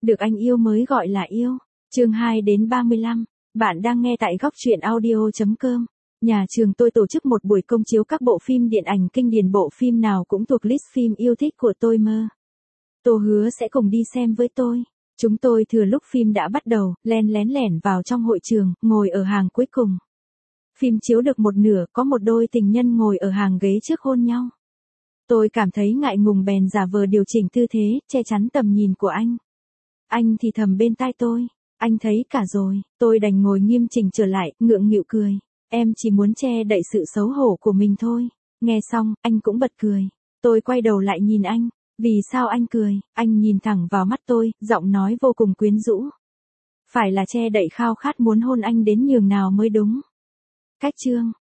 Được anh yêu mới gọi là yêu. Chương 2 đến 35. Bạn đang nghe tại góc truyện audio.com. Nhà trường tôi tổ chức một buổi công chiếu các bộ phim điện ảnh kinh điển, bộ phim nào cũng thuộc list phim yêu thích của tôi mơ. Tô hứa sẽ cùng đi xem với tôi. Chúng tôi thừa lúc phim đã bắt đầu, len lén lẻn vào trong hội trường, ngồi ở hàng cuối cùng. Phim chiếu được một nửa, có một đôi tình nhân ngồi ở hàng ghế trước hôn nhau. Tôi cảm thấy ngại ngùng bèn giả vờ điều chỉnh tư thế, che chắn tầm nhìn của anh. Anh thì thầm bên tai tôi, anh thấy cả rồi, tôi đành ngồi nghiêm chỉnh trở lại, ngượng nghịu cười. Em chỉ muốn che đậy sự xấu hổ của mình thôi. Nghe xong, anh cũng bật cười. Tôi quay đầu lại nhìn anh. Vì sao anh cười? Anh nhìn thẳng vào mắt tôi, giọng nói vô cùng quyến rũ. Phải là che đậy khao khát muốn hôn anh đến nhường nào mới đúng. Cách chương.